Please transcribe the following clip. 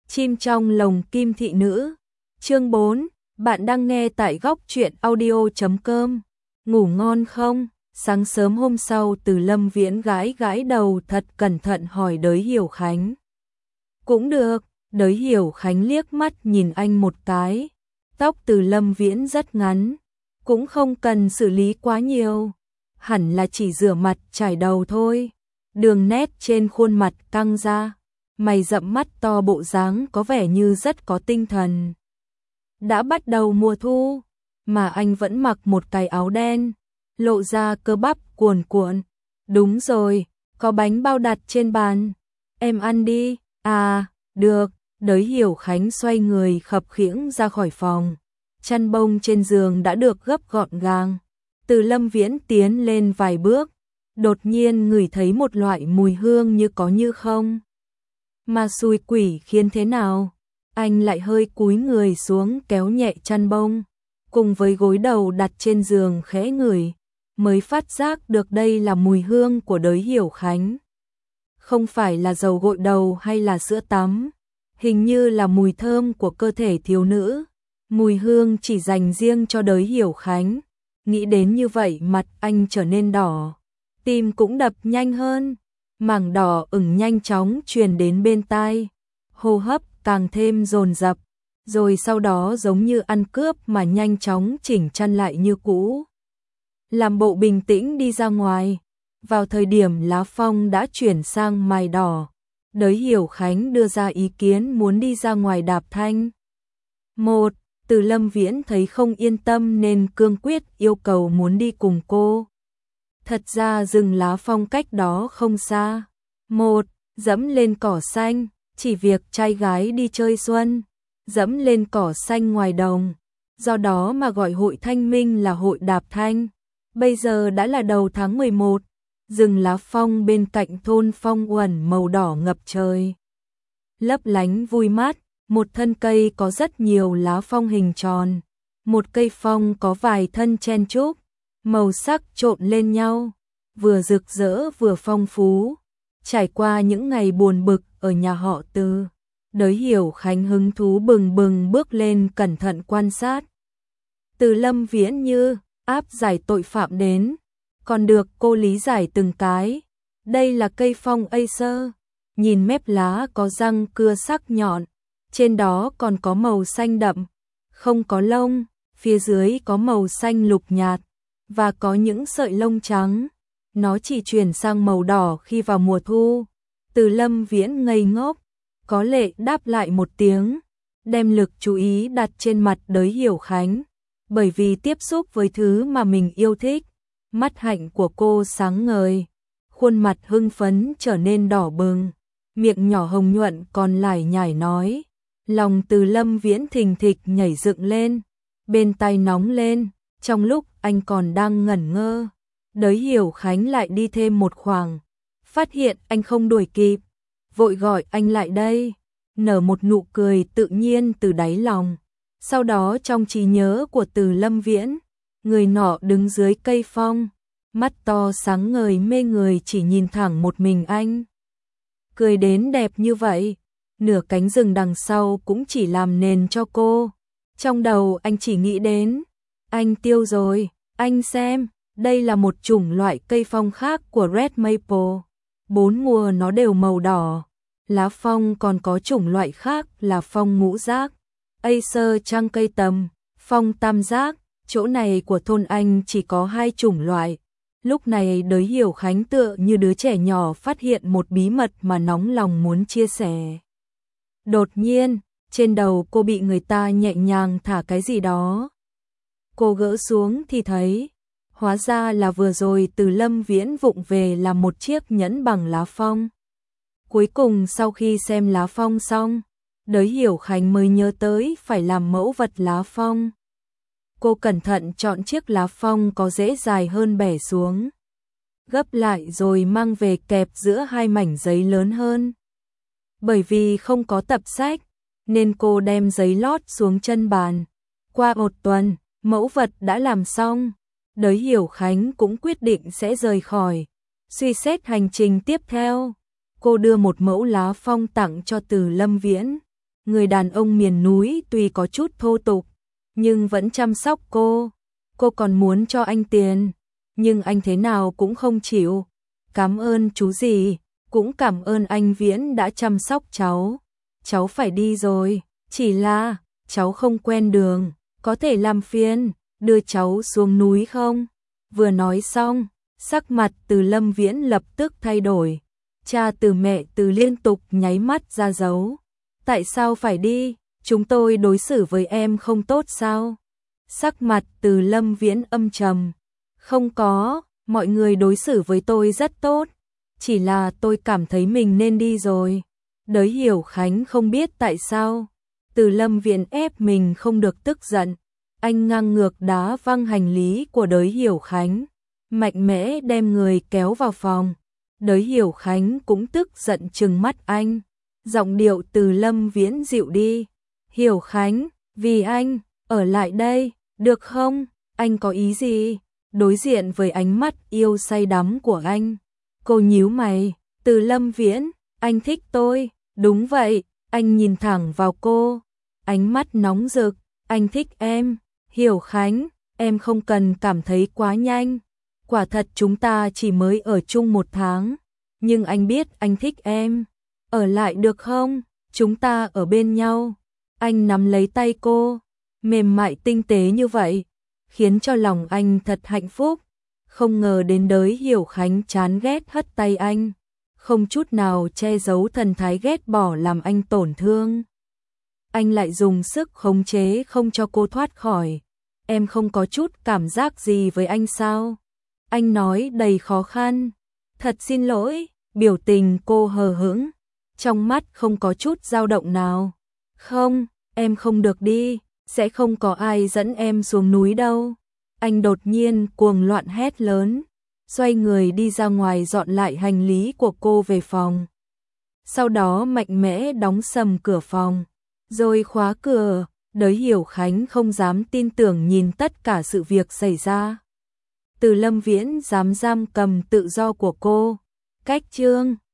Chim trong lồng kim thị nữ. Chương 4, bạn đang nghe tại góc truyện audio.com. Ngủ ngon không? Sáng sớm hôm sau Từ Lâm Viễn gãi gãi đầu thật cẩn thận hỏi Đới Hiểu Khánh. Cũng được, Đới Hiểu Khánh liếc mắt nhìn anh một cái. Tóc Từ Lâm Viễn rất ngắn, cũng không cần xử lý quá nhiều. Hẳn là chỉ rửa mặt chải đầu thôi. Đường nét trên khuôn mặt căng ra, mày rậm mắt to, bộ dáng có vẻ như rất có tinh thần. Đã bắt đầu mùa thu, mà anh vẫn mặc một cái áo đen, lộ ra cơ bắp cuồn cuộn. Đúng rồi, có bánh bao đặt trên bàn. Em ăn đi. À, được. Đới Hiểu Khánh xoay người khập khiễng ra khỏi phòng. Chăn bông trên giường đã được gấp gọn gàng. Từ Lâm Viễn tiến lên vài bước, đột nhiên ngửi thấy một loại mùi hương như có như không. Mà xui quỷ khiến thế nào? Anh lại hơi cúi người xuống kéo nhẹ chăn bông, cùng với gối đầu đặt trên giường khẽ ngửi, mới phát giác được đây là mùi hương của Đới Hiểu Khánh. Không phải là dầu gội đầu hay là sữa tắm, hình như là mùi thơm của cơ thể thiếu nữ. Mùi hương chỉ dành riêng cho Đới Hiểu Khánh. Nghĩ đến như vậy mặt anh trở nên đỏ, tim cũng đập nhanh hơn, mảng đỏ ửng nhanh chóng truyền đến bên tai, hô hấp càng thêm dồn dập, rồi sau đó giống như ăn cướp mà nhanh chóng chỉnh chăn lại như cũ. Làm bộ bình tĩnh đi ra ngoài, vào thời điểm lá phong đã chuyển sang mài đỏ, Đới Hiểu Khánh đưa ra ý kiến muốn đi ra ngoài đạp thanh. Từ Lâm Viễn thấy không yên tâm nên cương quyết yêu cầu muốn đi cùng cô. Thật ra rừng lá phong cách đó không xa. Dẫm lên cỏ xanh, chỉ việc trai gái đi chơi xuân, dẫm lên cỏ xanh ngoài đồng. Do đó mà gọi hội thanh minh là hội đạp thanh. Bây giờ đã là đầu tháng 11, rừng lá phong bên cạnh thôn Phong Uẩn màu đỏ ngập trời, lấp lánh vui mát. Một thân cây có rất nhiều lá phong hình tròn, một cây phong có vài thân chen chúc, màu sắc trộn lên nhau, vừa rực rỡ vừa phong phú. Trải qua những ngày buồn bực ở nhà họ Từ, Đới Hiểu Khánh hứng thú bừng bừng bước lên cẩn thận quan sát. Từ Lâm Viễn như áp giải tội phạm đến, còn được cô lý giải từng cái. Đây là cây phong Acer, nhìn mép lá có răng cưa sắc nhọn. Trên đó còn có màu xanh đậm, không có lông, phía dưới có màu xanh lục nhạt, và có những sợi lông trắng. Nó chỉ chuyển sang màu đỏ khi vào mùa thu. Từ Lâm Viễn ngây ngốc, có lệ đáp lại một tiếng, đem lực chú ý đặt trên mặt Đới Hiểu Khánh. Bởi vì tiếp xúc với thứ mà mình yêu thích, mắt hạnh của cô sáng ngời, khuôn mặt hưng phấn trở nên đỏ bừng, miệng nhỏ hồng nhuận còn lải nhải nói. Lòng Từ Lâm Viễn thình thịch nhảy dựng lên, bên tai nóng lên. Trong lúc anh còn đang ngẩn ngơ, Đới Hiểu Khánh lại đi thêm một khoảng, phát hiện anh không đuổi kịp, vội gọi anh lại đây, nở một nụ cười tự nhiên từ đáy lòng. Sau đó trong trí nhớ của Từ Lâm Viễn, người nọ đứng dưới cây phong, mắt to sáng ngời mê người chỉ nhìn thẳng một mình anh. Cười đến đẹp như vậy, nửa cánh rừng đằng sau cũng chỉ làm nền cho cô. Trong đầu anh chỉ nghĩ đến, anh tiêu rồi, anh xem, đây là một chủng loại cây phong khác của Red Maple. 4 mùa nó đều màu đỏ. Lá phong còn có chủng loại khác là phong ngũ giác, Acer trăng cây tầm, phong tam giác. Chỗ này của thôn anh chỉ có 2 chủng loại. Lúc này Đới Hiểu Khánh tựa như đứa trẻ nhỏ phát hiện một bí mật mà nóng lòng muốn chia sẻ. Đột nhiên, trên đầu cô bị người ta nhẹ nhàng thả cái gì đó. Cô gỡ xuống thì thấy, hóa ra là vừa rồi Từ Lâm Viễn vụng về làm một chiếc nhẫn bằng lá phong. Cuối cùng sau khi xem lá phong xong, Đới Hiểu Khánh mới nhớ tới phải làm mẫu vật lá phong. Cô cẩn thận chọn chiếc lá phong có rễ dài hơn bẻ xuống, gấp lại rồi mang về kẹp giữa 2 mảnh giấy lớn hơn. Bởi vì không có tập sách, nên cô đem giấy lót xuống chân bàn. Qua 1 tuần, mẫu vật đã làm xong. Đới Hiểu Khánh cũng quyết định sẽ rời khỏi, suy xét hành trình tiếp theo. Cô đưa một mẫu lá phong tặng cho Từ Lâm Viễn. Người đàn ông miền núi tuy có chút thô tục, nhưng vẫn chăm sóc cô. Cô còn muốn cho anh tiền, nhưng anh thế nào cũng không chịu. Cảm ơn chú gì, cũng cảm ơn anh Viễn đã chăm sóc cháu. Cháu phải đi rồi, chỉ là cháu không quen đường, có thể làm phiền đưa cháu xuống núi không? Vừa nói xong, sắc mặt Từ Lâm Viễn lập tức thay đổi. Cha Từ mẹ Từ liên tục nháy mắt ra dấu. Tại sao phải đi? Chúng tôi đối xử với em không tốt sao? Sắc mặt Từ Lâm Viễn âm trầm. Không có, mọi người đối xử với tôi rất tốt. Chỉ là tôi cảm thấy mình nên đi rồi. Đới Hiểu Khánh không biết tại sao. Từ Lâm Viễn ép mình không được tức giận. Anh ngang ngược đá văng hành lý của Đới Hiểu Khánh. Mạnh mẽ đem người kéo vào phòng. Đới Hiểu Khánh cũng tức giận trừng mắt anh. Giọng điệu Từ Lâm Viễn dịu đi. Hiểu Khánh, vì anh, ở lại đây, được không? Anh có ý gì? Đối diện với ánh mắt yêu say đắm của anh. Cô nhíu mày. Từ Lâm Viễn, anh thích tôi. Đúng vậy, anh nhìn thẳng vào cô. Ánh mắt nóng rực, anh thích em. Hiểu Khánh, em không cần cảm thấy quá nhanh. Quả thật chúng ta chỉ mới ở chung 1 tháng. Nhưng anh biết anh thích em. Ở lại được không? Chúng ta ở bên nhau. Anh nắm lấy tay cô, mềm mại tinh tế như vậy, khiến cho lòng anh thật hạnh phúc. Không ngờ đến Đới Hiểu Khánh chán ghét hất tay anh, không chút nào che giấu thần thái ghét bỏ làm anh tổn thương. Anh lại dùng sức khống chế không cho cô thoát khỏi. Em không có chút cảm giác gì với anh sao? Anh nói đầy khó khăn. Thật xin lỗi, biểu tình cô hờ hững, trong mắt không có chút dao động nào. Không, em không được đi, sẽ không có ai dẫn em xuống núi đâu. Anh đột nhiên cuồng loạn hét lớn, xoay người đi ra ngoài dọn lại hành lý của cô về phòng. Sau đó mạnh mẽ đóng sầm cửa phòng, rồi khóa cửa. Đới Hiểu Khánh không dám tin tưởng nhìn tất cả sự việc xảy ra. Từ Lâm Viễn dám giam cầm tự do của cô. Cách chương